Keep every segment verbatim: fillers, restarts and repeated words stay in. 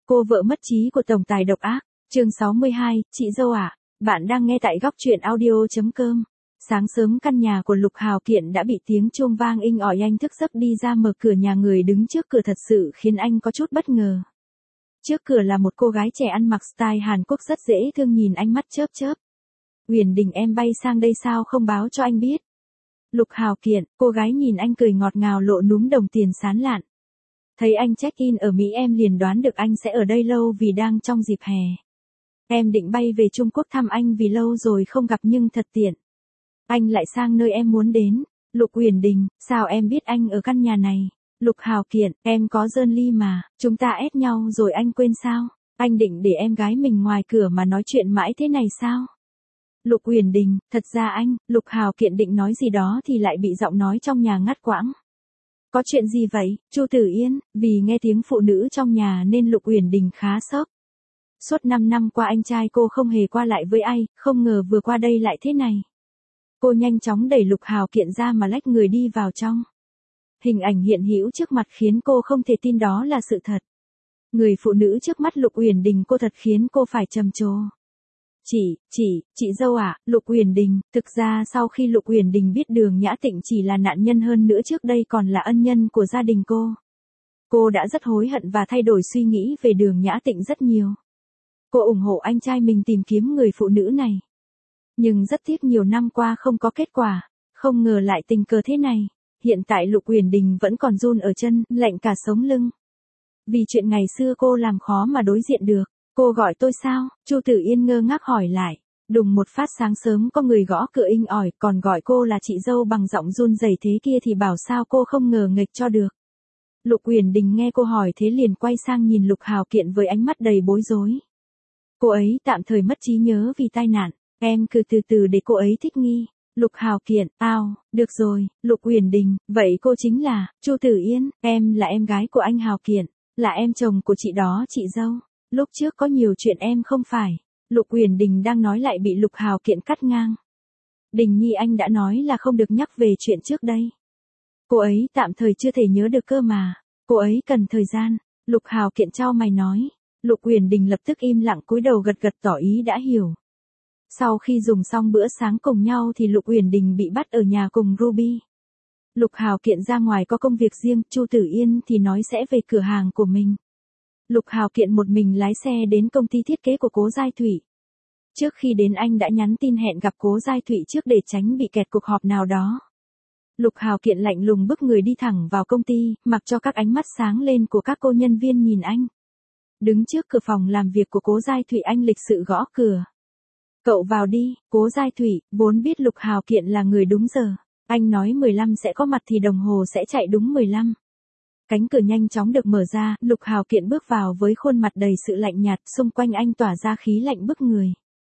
Cô vợ mất trí của tổng tài độc ác. Chương sáu mươi hai, chị dâu ạ. Bạn đang nghe tại góc truyện audio chấm com. Sáng sớm căn nhà của Lục Hào Kiện đã bị tiếng chuông vang inh ỏi, anh thức giấc đi ra mở cửa, nhà người đứng trước cửa thật sự khiến anh có chút bất ngờ. Trước cửa là một cô gái trẻ ăn mặc style Hàn Quốc rất dễ thương, nhìn anh mắt chớp chớp. Huyền Đình, em bay sang đây sao không báo cho anh biết? Lục Hào Kiện, cô gái nhìn anh cười ngọt ngào, lộ núm đồng tiền sán lạn. Thấy anh check-in ở Mỹ em liền đoán được anh sẽ ở đây lâu vì đang trong dịp hè. Em định bay về Trung Quốc thăm anh vì lâu rồi không gặp nhưng thật tiện. Anh lại sang nơi em muốn đến. Lục Huyền Đình, sao em biết anh ở căn nhà này? Lục Hào Kiện, em có Dơn Ly mà, chúng ta ép nhau rồi anh quên sao? Anh định để em gái mình ngoài cửa mà nói chuyện mãi thế này sao? Lục Huyền Đình, thật ra anh, Lục Hào Kiện định nói gì đó thì lại bị giọng nói trong nhà ngắt quãng. Có chuyện gì vậy, Chu Tử Yên? Vì nghe tiếng phụ nữ trong nhà nên Lục Huyền Đình khá sốc. Suốt năm năm qua anh trai cô không hề qua lại với ai, không ngờ vừa qua đây lại thế này. Cô nhanh chóng đẩy Lục Hào Kiện ra mà lách người đi vào trong. Hình ảnh hiện hữu trước mặt khiến cô không thể tin đó là sự thật. Người phụ nữ trước mắt Lục Huyền Đình cô thật khiến cô phải trầm trồ. Chị, chị, chị dâu ạ, à, Lục Huyền Đình, thực ra sau khi Lục Huyền Đình biết Đường Nhã Tịnh chỉ là nạn nhân, hơn nữa trước đây còn là ân nhân của gia đình cô. Cô đã rất hối hận và thay đổi suy nghĩ về Đường Nhã Tịnh rất nhiều. Cô ủng hộ anh trai mình tìm kiếm người phụ nữ này. Nhưng rất tiếc nhiều năm qua không có kết quả, không ngờ lại tình cờ thế này. Hiện tại Lục Huyền Đình vẫn còn run ở chân, lạnh cả sống lưng. Vì chuyện ngày xưa cô làm khó mà đối diện được. Cô gọi tôi sao? Chu Tử Yên ngơ ngác hỏi lại. Đùng một phát sáng sớm có người gõ cửa inh ỏi, còn gọi cô là chị dâu bằng giọng run rẩy thế kia thì bảo sao cô không ngờ nghịch cho được. Lục Huyền Đình nghe cô hỏi thế liền quay sang nhìn Lục Hào Kiện với ánh mắt đầy bối rối. Cô ấy tạm thời mất trí nhớ vì tai nạn, em cứ từ từ để cô ấy thích nghi. Lục Hào Kiện, ao, được rồi, Lục Huyền Đình, vậy cô chính là, Chu Tử Yên, em là em gái của anh Hào Kiện, là em chồng của chị đó chị dâu. Lúc trước có nhiều chuyện em không phải. Lục Huyền Đình đang nói lại bị Lục Hào Kiện cắt ngang. Đình Nhi, anh đã nói là không được nhắc về chuyện trước đây. Cô ấy tạm thời chưa thể nhớ được cơ mà. Cô ấy cần thời gian. Lục Hào Kiện chau mày nói. Lục Huyền Đình lập tức im lặng cúi đầu gật gật tỏ ý đã hiểu. Sau khi dùng xong bữa sáng cùng nhau thì Lục Huyền Đình bị bắt ở nhà cùng Ruby. Lục Hào Kiện ra ngoài có công việc riêng, Chu Tử Yên thì nói sẽ về cửa hàng của mình. Lục Hào Kiện một mình lái xe đến công ty thiết kế của Cố Giai Thụy. Trước khi đến anh đã nhắn tin hẹn gặp Cố Giai Thụy trước để tránh bị kẹt cuộc họp nào đó. Lục Hào Kiện lạnh lùng bước người đi thẳng vào công ty, mặc cho các ánh mắt sáng lên của các cô nhân viên nhìn anh. Đứng trước cửa phòng làm việc của Cố Giai Thụy, anh lịch sự gõ cửa. Cậu vào đi. Cố Giai Thụy vốn biết Lục Hào Kiện là người đúng giờ. Anh nói mười lăm sẽ có mặt thì đồng hồ sẽ chạy đúng mười lăm. Cánh cửa nhanh chóng được mở ra, Lục Hào Kiện bước vào với khuôn mặt đầy sự lạnh nhạt, xung quanh anh tỏa ra khí lạnh bức người.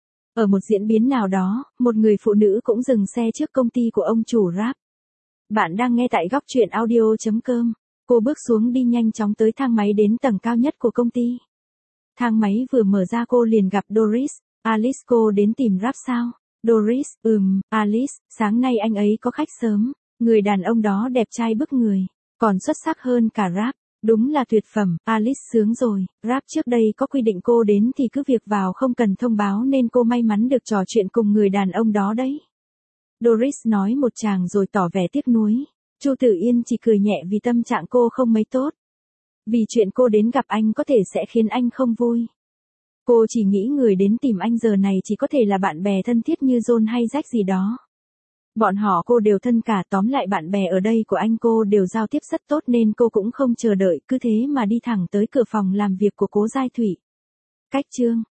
Ở một diễn biến nào đó, một người phụ nữ cũng dừng xe trước công ty của ông chủ Rap. Bạn đang nghe tại góc truyện audio chấm com. Cô bước xuống đi nhanh chóng tới thang máy đến tầng cao nhất của công ty. Thang máy vừa mở ra cô liền gặp Doris. Alice, cô đến tìm Rap sao? Doris, ừm, Alice, sáng nay anh ấy có khách sớm. Người đàn ông đó đẹp trai bức người. Còn xuất sắc hơn cả Rap, đúng là tuyệt phẩm. Alice sướng rồi, Rap trước đây có quy định cô đến thì cứ việc vào không cần thông báo nên cô may mắn được trò chuyện cùng người đàn ông đó đấy. Doris nói một tràng rồi tỏ vẻ tiếc nuối. Chu Tử Yên chỉ cười nhẹ vì tâm trạng cô không mấy tốt. Vì chuyện cô đến gặp anh có thể sẽ khiến anh không vui. Cô chỉ nghĩ người đến tìm anh giờ này chỉ có thể là bạn bè thân thiết như John hay Jack gì đó. Bọn họ cô đều thân cả, tóm lại bạn bè ở đây của anh cô đều giao tiếp rất tốt nên cô cũng không chờ đợi, cứ thế mà đi thẳng tới cửa phòng làm việc của Cố Giai Thụy. Cách chương